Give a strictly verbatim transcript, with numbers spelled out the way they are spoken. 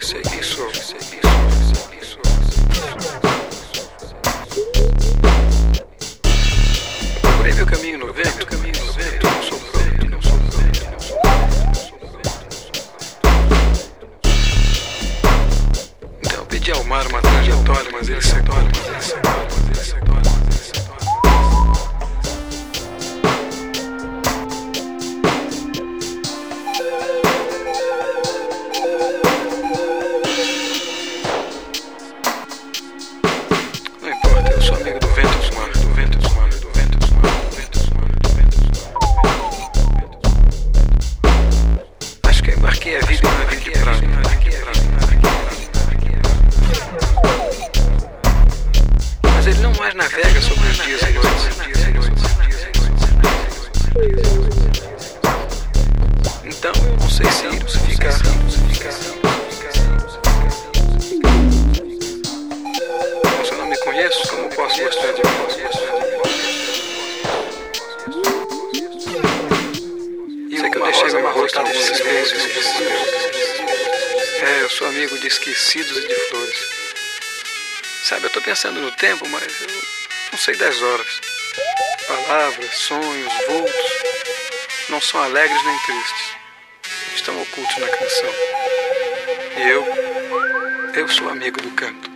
sei quem sou, sei quem sou. Procurei meu caminho no vento, caminho no vento, não sou pronto, não sou pronto, não sou pronto. Então eu pedi ao mar uma trajetória, mas ele secou, mas ele secou, mas ele secou, mas ele secou. Não importa, eu sou amigo do vento do mar, do vento do mar, do vento do mar, do vento do mar, do vento do mar. Acho que eu embarquei a vida em uma vida de praia. Mas ele não mais navega sobre os dias e noites. Então eu não sei se ir ou se ficar. Se eu não me conheço, como posso gostar de mim? Sei que eu deixei meu rosto desespeso. É, eu sou amigo de esquecidos e de flores. Sabe, eu tô pensando no tempo, mas eu não sei das horas. Palavras, sonhos, vultos não são alegres nem tristes. Estão ocultos na canção. E eu, eu sou amigo do canto.